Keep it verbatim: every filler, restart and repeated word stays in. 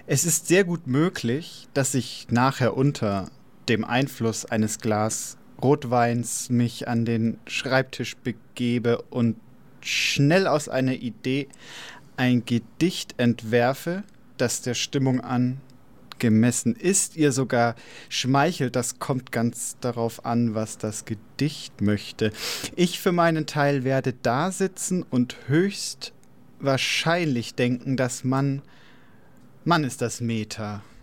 Es ist sehr gut möglich, dass ich nachher unter dem Einfluss eines Glas Rotweins mich an den Schreibtisch begebe und schnell aus einer Idee ein Gedicht entwerfe, das der Stimmung angemessen ist, ihr sogar schmeichelt. Das kommt ganz darauf an, was das Gedicht möchte. Ich für meinen Teil werde da sitzen und höchst wahrscheinlich denken, dass Mann, Mann ist das Meta.